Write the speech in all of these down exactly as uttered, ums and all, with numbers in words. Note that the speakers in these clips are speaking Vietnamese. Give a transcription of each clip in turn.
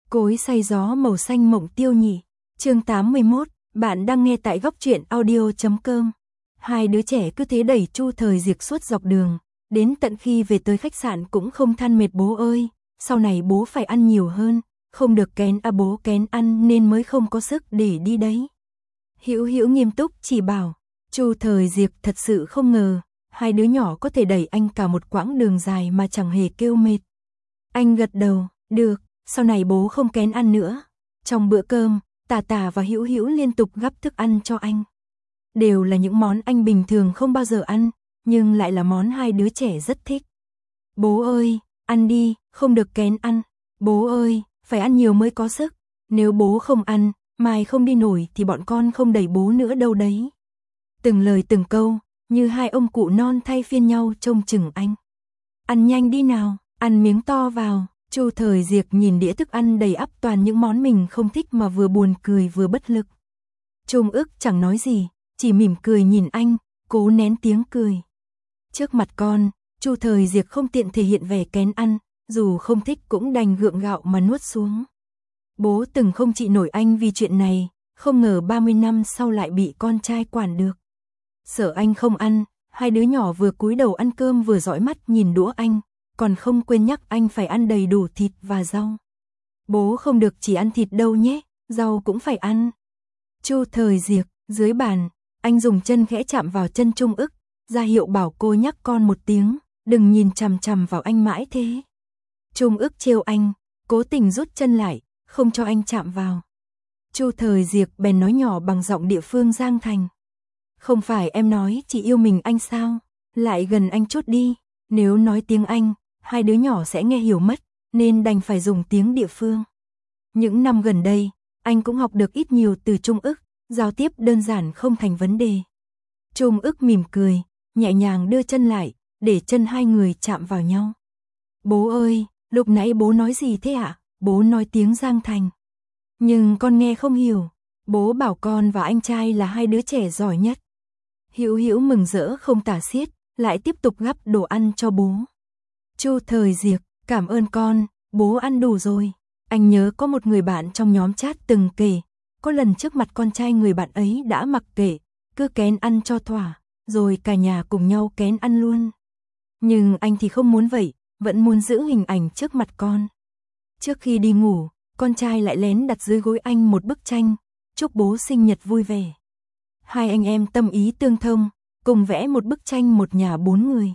Cối xay gió màu xanh mộng tiêu nhị. Chương tám mươi mốt, bạn đang nghe tại góc truyện audio chấm com. Hai đứa trẻ cứ thế đẩy Chu Thời Diệc suốt dọc đường, đến tận khi về tới khách sạn cũng không than mệt bố ơi, sau này bố phải ăn nhiều hơn, không được kén à bố kén ăn nên mới không có sức để đi đấy. Hữu Hữu nghiêm túc chỉ bảo, Chu Thời Diệc thật sự không ngờ, hai đứa nhỏ có thể đẩy anh cả một quãng đường dài mà chẳng hề kêu mệt. Anh gật đầu, được, sau này bố không kén ăn nữa. Trong bữa cơm, Tà Tà và Hữu Hữu liên tục gắp thức ăn cho anh. Đều là những món anh bình thường không bao giờ ăn, nhưng lại là món hai đứa trẻ rất thích. Bố ơi, ăn đi, không được kén ăn. Bố ơi, phải ăn nhiều mới có sức. Nếu bố không ăn, mai không đi nổi thì bọn con không đẩy bố nữa đâu đấy. Từng lời từng câu, như hai ông cụ non thay phiên nhau trông chừng anh. Ăn nhanh đi nào, ăn miếng to vào. Chu Thời Diệc nhìn đĩa thức ăn đầy ắp toàn những món mình không thích mà vừa buồn cười vừa bất lực. Trung ức chẳng nói gì, chỉ mỉm cười nhìn anh, cố nén tiếng cười. Trước mặt con, Chu Thời Diệc không tiện thể hiện vẻ kén ăn, dù không thích cũng đành gượng gạo mà nuốt xuống. Bố từng không chịu nổi anh vì chuyện này, không ngờ ba mươi năm sau lại bị con trai quản được. Sợ anh không ăn, hai đứa nhỏ vừa cúi đầu ăn cơm vừa dõi mắt nhìn đũa anh, còn không quên nhắc anh phải ăn đầy đủ thịt và rau. Bố không được chỉ ăn thịt đâu nhé, rau cũng phải ăn. Chu Thời Diệc, dưới bàn, anh dùng chân khẽ chạm vào chân Trung ức, ra hiệu bảo cô nhắc con một tiếng, đừng nhìn chằm chằm vào anh mãi thế. Trung ức trêu anh, cố tình rút chân lại, không cho anh chạm vào. Chu Thời Diệc bèn nói nhỏ bằng giọng địa phương Giang Thành. Không phải em nói chỉ yêu mình anh sao, lại gần anh chút đi, nếu nói tiếng Anh, hai đứa nhỏ sẽ nghe hiểu mất, nên đành phải dùng tiếng địa phương. Những năm gần đây, anh cũng học được ít nhiều từ Trung ức, giao tiếp đơn giản không thành vấn đề. Trung ức mỉm cười, nhẹ nhàng đưa chân lại, để chân hai người chạm vào nhau. Bố ơi, lúc nãy bố nói gì thế ạ? Bố nói tiếng Giang Thành. Nhưng con nghe không hiểu, bố bảo con và anh trai là hai đứa trẻ giỏi nhất. Hữu Hữu mừng rỡ không tả xiết, lại tiếp tục gắp đồ ăn cho bố. Chu Thời Diệc, cảm ơn con, bố ăn đủ rồi. Anh nhớ có một người bạn trong nhóm chat từng kể, có lần trước mặt con trai người bạn ấy đã mặc kệ, cứ kén ăn cho thỏa, rồi cả nhà cùng nhau kén ăn luôn. Nhưng anh thì không muốn vậy, vẫn muốn giữ hình ảnh trước mặt con. Trước khi đi ngủ, con trai lại lén đặt dưới gối anh một bức tranh, chúc bố sinh nhật vui vẻ. Hai anh em tâm ý tương thông, cùng vẽ một bức tranh một nhà bốn người.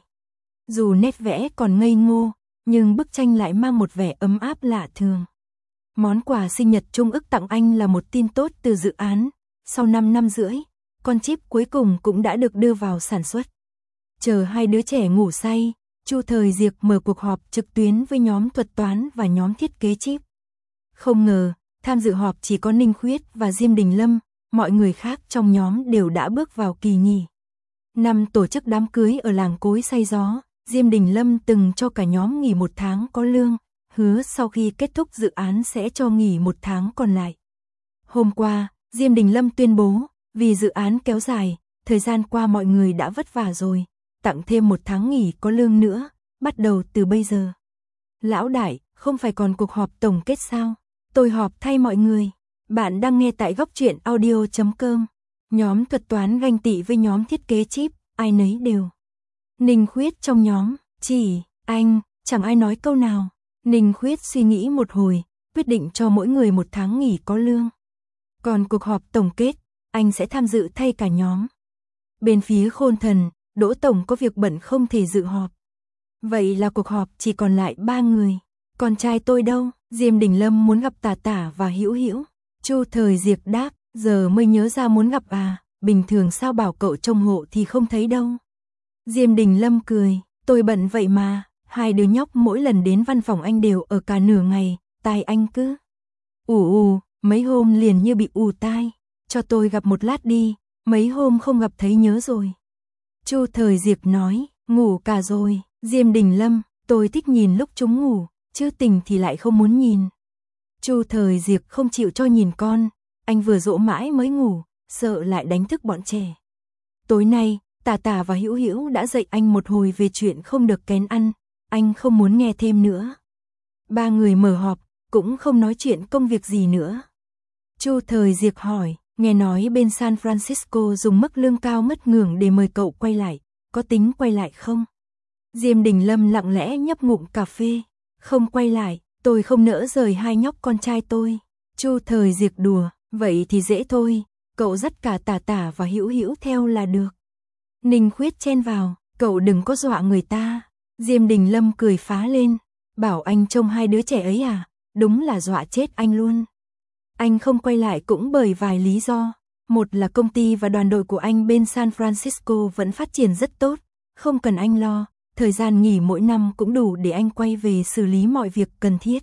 Dù nét vẽ còn ngây ngô, nhưng bức tranh lại mang một vẻ ấm áp lạ thường. Món quà sinh nhật Trung ức tặng anh là một tin tốt từ dự án. Sau năm năm rưỡi, con chip cuối cùng cũng đã được đưa vào sản xuất. Chờ hai đứa trẻ ngủ say, Chu Thời Diệc mở cuộc họp trực tuyến với nhóm thuật toán và nhóm thiết kế chip. Không ngờ, tham dự họp chỉ có Ninh Khuyết và Diêm Đình Lâm, mọi người khác trong nhóm đều đã bước vào kỳ nghỉ. Năm tổ chức đám cưới ở làng Cối Xay Gió, Diêm Đình Lâm từng cho cả nhóm nghỉ một tháng có lương, hứa sau khi kết thúc dự án sẽ cho nghỉ một tháng còn lại. Hôm qua, Diêm Đình Lâm tuyên bố, vì dự án kéo dài, thời gian qua mọi người đã vất vả rồi, tặng thêm một tháng nghỉ có lương nữa, bắt đầu từ bây giờ. Lão đại, không phải còn cuộc họp tổng kết sao? Tôi họp thay mọi người. Bạn đang nghe tại góc truyện audio chấm com. Nhóm thuật toán ganh tị với nhóm thiết kế chip, ai nấy đều. Ninh Khuyết trong nhóm, chỉ, anh, chẳng ai nói câu nào. Ninh Khuyết suy nghĩ một hồi, quyết định cho mỗi người một tháng nghỉ có lương. Còn cuộc họp tổng kết, anh sẽ tham dự thay cả nhóm. Bên phía Khôn Thần, Đỗ Tổng có việc bận không thể dự họp. Vậy là cuộc họp chỉ còn lại ba người. Con trai tôi đâu? Diêm Đình Lâm muốn gặp Tà Tà và Hữu Hữu. Chu Thời Diệc đáp, giờ mới nhớ ra muốn gặp à, bình thường sao bảo cậu trông hộ thì không thấy đâu. Diêm Đình Lâm cười, tôi bận vậy mà, hai đứa nhóc mỗi lần đến văn phòng anh đều ở cả nửa ngày, tai anh cứ ù ù, mấy hôm liền như bị ù tai, cho tôi gặp một lát đi, mấy hôm không gặp thấy nhớ rồi. Chu Thời Diệc nói, ngủ cả rồi. Diêm Đình Lâm, tôi thích nhìn lúc chúng ngủ, chứ tỉnh thì lại không muốn nhìn. Chu Thời Diệc không chịu cho nhìn con, anh vừa dỗ mãi mới ngủ, sợ lại đánh thức bọn trẻ. Tối nay, Tà Tà và Hữu Hữu đã dạy anh một hồi về chuyện không được kén ăn, anh không muốn nghe thêm nữa. Ba người mở họp, cũng không nói chuyện công việc gì nữa. Chu Thời Diệc hỏi, nghe nói bên San Francisco dùng mức lương cao ngất ngưởng để mời cậu quay lại, có tính quay lại không? Diêm Đình Lâm lặng lẽ nhấp ngụm cà phê, không quay lại, tôi không nỡ rời hai nhóc con trai tôi. Chu Thời Diệc đùa, vậy thì dễ thôi, cậu dắt cả Tả Tả và Hữu Hữu theo là được. Ninh Khuyết chen vào, cậu đừng có dọa người ta. Diêm Đình Lâm cười phá lên, bảo anh trông hai đứa trẻ ấy à, đúng là dọa chết anh luôn. Anh không quay lại cũng bởi vài lý do. Một là công ty và đoàn đội của anh bên San Francisco vẫn phát triển rất tốt, không cần anh lo, thời gian nghỉ mỗi năm cũng đủ để anh quay về xử lý mọi việc cần thiết.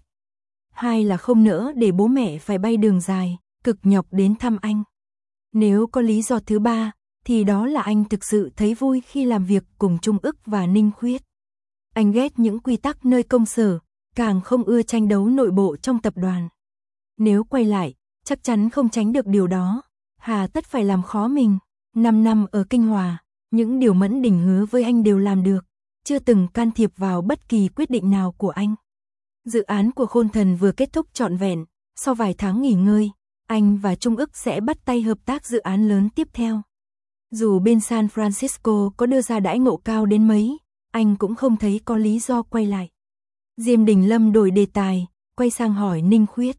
Hai là không nỡ để bố mẹ phải bay đường dài, cực nhọc đến thăm anh. Nếu có lý do thứ ba, thì đó là anh thực sự thấy vui khi làm việc cùng Trung Ức và Ninh Khuyết. Anh ghét những quy tắc nơi công sở, càng không ưa tranh đấu nội bộ trong tập đoàn. Nếu quay lại, chắc chắn không tránh được điều đó. Hà tất phải làm khó mình. Năm năm ở Kinh Hòa, những điều Mẫn Đình hứa với anh đều làm được, chưa từng can thiệp vào bất kỳ quyết định nào của anh. Dự án của Khôn Thần vừa kết thúc trọn vẹn, sau vài tháng nghỉ ngơi, anh và Trung Ức sẽ bắt tay hợp tác dự án lớn tiếp theo. Dù bên San Francisco có đưa ra đãi ngộ cao đến mấy, anh cũng không thấy có lý do quay lại. Diêm Đình Lâm đổi đề tài, quay sang hỏi Ninh Khuyết.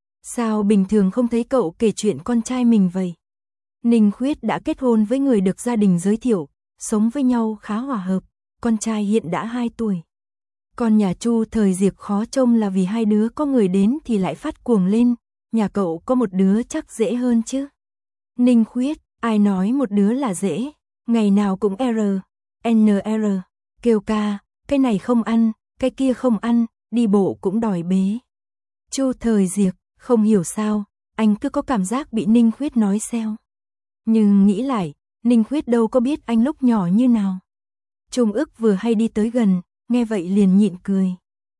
Sao bình thường không thấy cậu kể chuyện con trai mình vậy? Ninh Khuyết đã kết hôn với người được gia đình giới thiệu, sống với nhau khá hòa hợp, con trai hiện đã hai tuổi. Còn nhà Chu Thời Diệc khó trông là vì hai đứa có người đến thì lại phát cuồng lên, nhà cậu có một đứa chắc dễ hơn chứ. Ninh Khuyết, ai nói một đứa là dễ, ngày nào cũng R, N R, kêu ca, cái này không ăn, cái kia không ăn, đi bộ cũng đòi bế. Chu Thời Diệc, không hiểu sao, anh cứ có cảm giác bị Ninh Khuyết nói xeo. Nhưng nghĩ lại, Ninh Khuyết đâu có biết anh lúc nhỏ như nào. Trung Ức vừa hay đi tới gần, nghe vậy liền nhịn cười.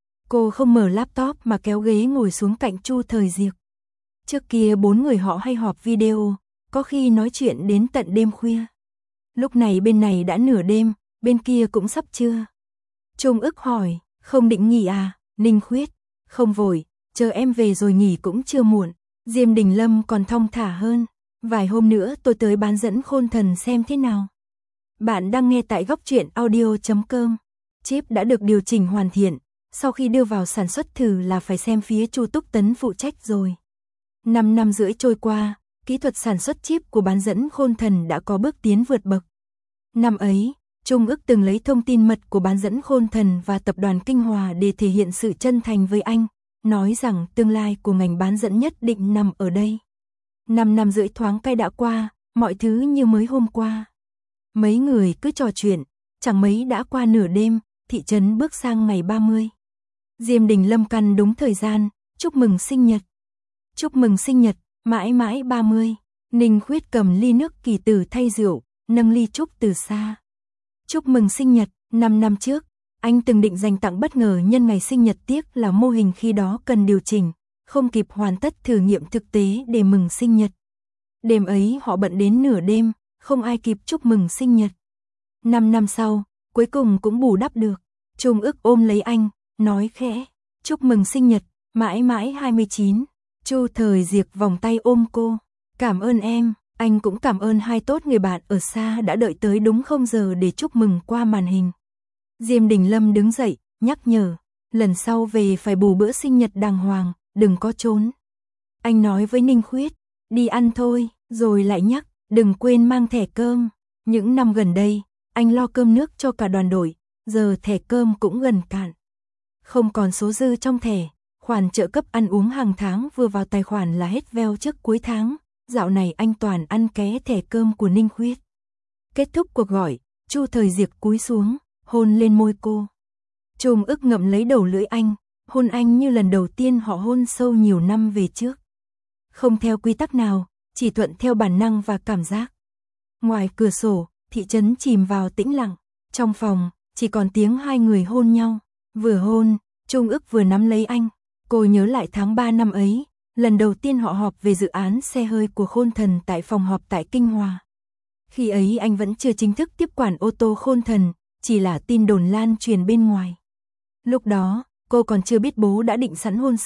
Cô không mở laptop mà kéo ghế ngồi xuống cạnh Chu Thời Diệc. Trước kia bốn người họ hay họp video, có khi nói chuyện đến tận đêm khuya. Lúc này bên này đã nửa đêm, bên kia cũng sắp trưa. Trung Ức hỏi, không định nghỉ à? Ninh Khuyết, không vội, chờ em về rồi nghỉ cũng chưa muộn. Diêm Đình Lâm còn thong thả hơn, vài hôm nữa tôi tới bán dẫn Khôn Thần xem thế nào. Bạn đang nghe tại góc truyện audio chấm com. Chip đã được điều chỉnh hoàn thiện, sau khi đưa vào sản xuất thử là phải xem phía Chu Túc Tấn phụ trách rồi. Năm năm rưỡi trôi qua, kỹ thuật sản xuất chip của bán dẫn Khôn Thần đã có bước tiến vượt bậc. Năm ấy, Trung Ức từng lấy thông tin mật của bán dẫn Khôn Thần và tập đoàn Kinh Hòa để thể hiện sự chân thành với anh, nói rằng tương lai của ngành bán dẫn nhất định nằm ở đây. Năm năm rưỡi thoáng cay đã qua, mọi thứ như mới hôm qua. Mấy người cứ trò chuyện, chẳng mấy đã qua nửa đêm, thị trấn bước sang ngày ba mươi. Diêm Đình Lâm căn đúng thời gian, chúc mừng sinh nhật. Chúc mừng sinh nhật, mãi mãi ba mươi. Ninh Khuyết cầm ly nước Kỳ Tử thay rượu, nâng ly chúc từ xa. Chúc mừng sinh nhật, năm năm trước, anh từng định dành tặng bất ngờ nhân ngày sinh nhật, tiếc là mô hình khi đó cần điều chỉnh, không kịp hoàn tất thử nghiệm thực tế để mừng sinh nhật. Đêm ấy họ bận đến nửa đêm, không ai kịp chúc mừng sinh nhật. Năm năm sau, cuối cùng cũng bù đắp được. Trung Ức ôm lấy anh, nói khẽ, chúc mừng sinh nhật, mãi mãi hai mươi chín. Chu Thời Diệc vòng tay ôm cô, cảm ơn em, anh cũng cảm ơn hai tốt người bạn ở xa đã đợi tới đúng không giờ để chúc mừng qua màn hình. Diêm Đình Lâm đứng dậy, nhắc nhở, lần sau về phải bù bữa sinh nhật đàng hoàng, đừng có trốn. Anh nói với Ninh Khuyết, đi ăn thôi, rồi lại nhắc, đừng quên mang thẻ cơm. Những năm gần đây, anh lo cơm nước cho cả đoàn đội, giờ thẻ cơm cũng gần cạn. Không còn số dư trong thẻ, khoản trợ cấp ăn uống hàng tháng vừa vào tài khoản là hết veo trước cuối tháng, dạo này anh toàn ăn ké thẻ cơm của Ninh Khuyết. Kết thúc cuộc gọi, Chu Thời Diệc cúi xuống, hôn lên môi cô. Trung Ức ngậm lấy đầu lưỡi anh, hôn anh như lần đầu tiên họ hôn sâu nhiều năm về trước. Không theo quy tắc nào, chỉ thuận theo bản năng và cảm giác. Ngoài cửa sổ, thị trấn chìm vào tĩnh lặng, trong phòng, chỉ còn tiếng hai người hôn nhau. Vừa hôn, Trung Ức vừa nắm lấy anh, cô nhớ lại tháng ba năm ấy, lần đầu tiên họ họp về dự án xe hơi của Khôn Thần tại phòng họp tại Kinh Hòa. Khi ấy anh vẫn chưa chính thức tiếp quản ô tô Khôn Thần, chỉ là tin đồn lan truyền bên ngoài. Lúc đó, cô còn chưa biết bố đã định sẵn hôn sự,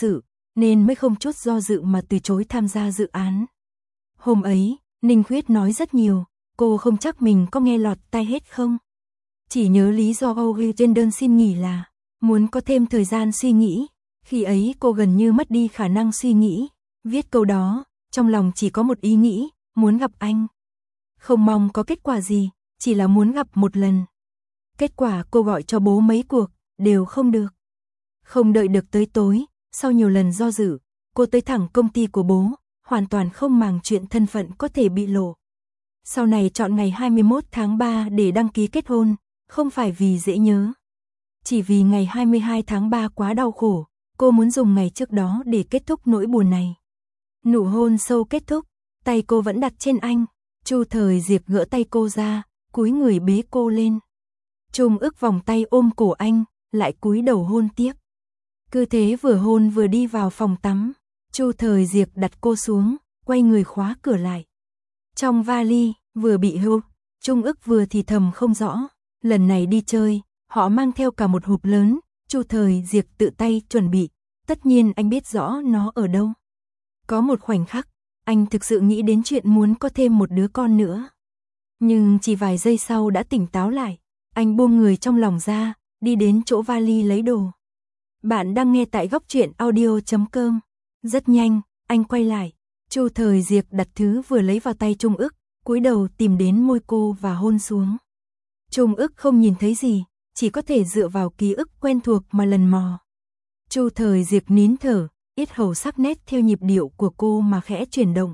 nên mới không chút do dự mà từ chối tham gia dự án. Hôm ấy, Ninh Khuyết nói rất nhiều, cô không chắc mình có nghe lọt tai hết không. Chỉ nhớ lý do Âu ghi trên đơn xin nghỉ là muốn có thêm thời gian suy nghĩ. Khi ấy cô gần như mất đi khả năng suy nghĩ. Viết câu đó, trong lòng chỉ có một ý nghĩ, muốn gặp anh. Không mong có kết quả gì, chỉ là muốn gặp một lần. Kết quả cô gọi cho bố mấy cuộc, đều không được. Không đợi được tới tối, sau nhiều lần do dự, cô tới thẳng công ty của bố, hoàn toàn không màng chuyện thân phận có thể bị lộ. Sau này chọn ngày hai mươi mốt tháng ba để đăng ký kết hôn, không phải vì dễ nhớ. Chỉ vì ngày hai mươi hai tháng ba quá đau khổ, cô muốn dùng ngày trước đó để kết thúc nỗi buồn này. Nụ hôn sâu kết thúc, tay cô vẫn đặt trên anh. Chu Thời Diệp gỡ tay cô ra, cúi người bế cô lên. Trung ức vòng tay ôm cổ anh, lại cúi đầu hôn tiếp. Cứ thế vừa hôn vừa đi vào phòng tắm. Chu Thời Diệp đặt cô xuống, quay người khóa cửa lại. Trong vali, vừa bị hô, Trung ức vừa thì thầm không rõ. Lần này đi chơi, họ mang theo cả một hộp lớn. Chu Thời Diệp tự tay chuẩn bị. Tất nhiên anh biết rõ nó ở đâu. Có một khoảnh khắc, anh thực sự nghĩ đến chuyện muốn có thêm một đứa con nữa. Nhưng chỉ vài giây sau đã tỉnh táo lại. Anh buông người trong lòng ra, đi đến chỗ vali lấy đồ. Bạn đang nghe tại góc truyện audio chấm com. Rất nhanh, anh quay lại. Chu Thời Diệp đặt thứ vừa lấy vào tay Trung ức, cúi đầu tìm đến môi cô và hôn xuống. Trung ức không nhìn thấy gì, chỉ có thể dựa vào ký ức quen thuộc mà lần mò. Chu Thời Diệp nín thở, yết hầu sắc nét theo nhịp điệu của cô mà khẽ chuyển động.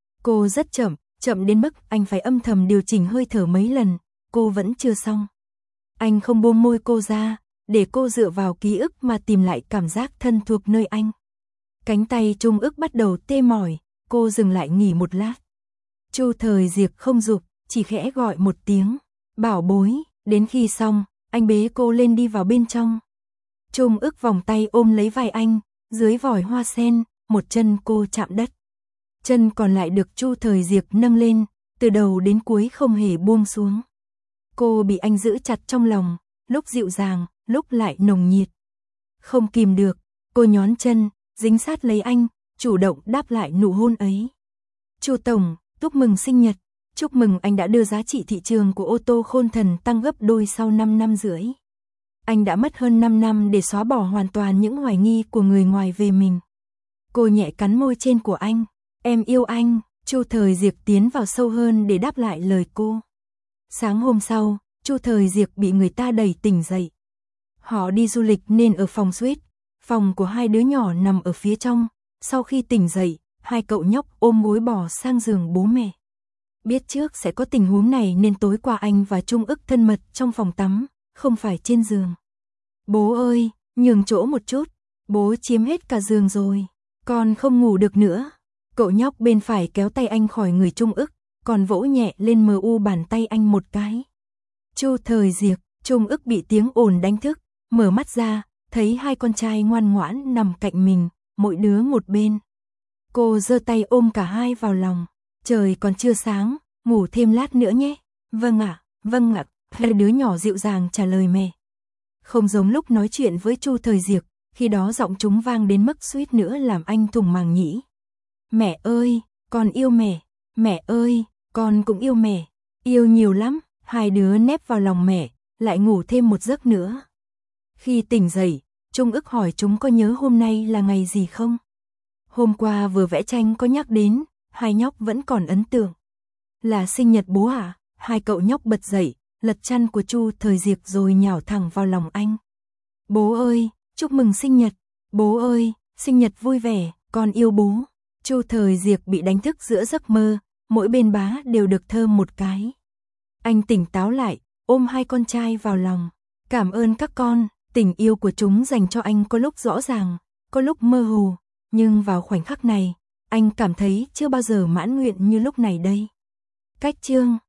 Cô rất chậm, chậm đến mức anh phải âm thầm điều chỉnh hơi thở mấy lần, cô vẫn chưa xong. Anh không buông môi cô ra, để cô dựa vào ký ức mà tìm lại cảm giác thân thuộc nơi anh. Cánh tay Trung ức bắt đầu tê mỏi, cô dừng lại nghỉ một lát. Chu Thời Diệp không giục, chỉ khẽ gọi một tiếng, bảo bối, đến khi xong, anh bế cô lên đi vào bên trong. Trung ức vòng tay ôm lấy vai anh, dưới vòi hoa sen, một chân cô chạm đất. Chân còn lại được Chu Thời Diệp nâng lên, từ đầu đến cuối không hề buông xuống. Cô bị anh giữ chặt trong lòng, lúc dịu dàng, lúc lại nồng nhiệt. Không kìm được, cô nhón chân, dính sát lấy anh, chủ động đáp lại nụ hôn ấy. Chu Tổng, chúc mừng sinh nhật, chúc mừng anh đã đưa giá trị thị trường của ô tô Khôn Thần tăng gấp đôi sau năm năm rưỡi. Anh đã mất hơn năm năm để xóa bỏ hoàn toàn những hoài nghi của người ngoài về mình. Cô nhẹ cắn môi trên của anh, em yêu anh. Chu Thời Diệp tiến vào sâu hơn để đáp lại lời cô. Sáng hôm sau, Chu Thời Diệp bị người ta đẩy tỉnh dậy. Họ đi du lịch nên ở phòng suite, phòng của hai đứa nhỏ nằm ở phía trong. Sau khi tỉnh dậy, hai cậu nhóc ôm gối bò sang giường bố mẹ. Biết trước sẽ có tình huống này nên tối qua anh và Trung ức thân mật trong phòng tắm, không phải trên giường. Bố ơi, nhường chỗ một chút, bố chiếm hết cả giường rồi, con không ngủ được nữa. Cậu nhóc bên phải kéo tay anh khỏi người Trung ức, còn vỗ nhẹ lên mờ u bàn tay anh một cái. Chu Thời Diệp, Trung ức bị tiếng ồn đánh thức, mở mắt ra, thấy hai con trai ngoan ngoãn nằm cạnh mình, mỗi đứa một bên. Cô giơ tay ôm cả hai vào lòng. Trời còn chưa sáng, ngủ thêm lát nữa nhé. Vâng ạ, vâng ạ, hai đứa nhỏ dịu dàng trả lời mẹ. Không giống lúc nói chuyện với Chu Thời Diệp, khi đó giọng chúng vang đến mức suýt nữa làm anh thủng màng nhĩ. Mẹ ơi, con yêu mẹ, mẹ ơi, con cũng yêu mẹ, yêu nhiều lắm. Hai đứa nép vào lòng mẹ, lại ngủ thêm một giấc nữa. Khi tỉnh dậy, Trung ức hỏi chúng có nhớ hôm nay là ngày gì không? Hôm qua vừa vẽ tranh có nhắc đến, hai nhóc vẫn còn ấn tượng. Là sinh nhật bố à? Hai cậu nhóc bật dậy, lật chăn của Chu Thời Diệp rồi nhào thẳng vào lòng anh. Bố ơi, chúc mừng sinh nhật. Bố ơi, sinh nhật vui vẻ, con yêu bố. Chu Thời Diệp bị đánh thức giữa giấc mơ, mỗi bên bá đều được thơm một cái. Anh tỉnh táo lại, ôm hai con trai vào lòng. Cảm ơn các con, tình yêu của chúng dành cho anh có lúc rõ ràng, có lúc mơ hồ. Nhưng vào khoảnh khắc này, anh cảm thấy chưa bao giờ mãn nguyện như lúc này đây. Cách chương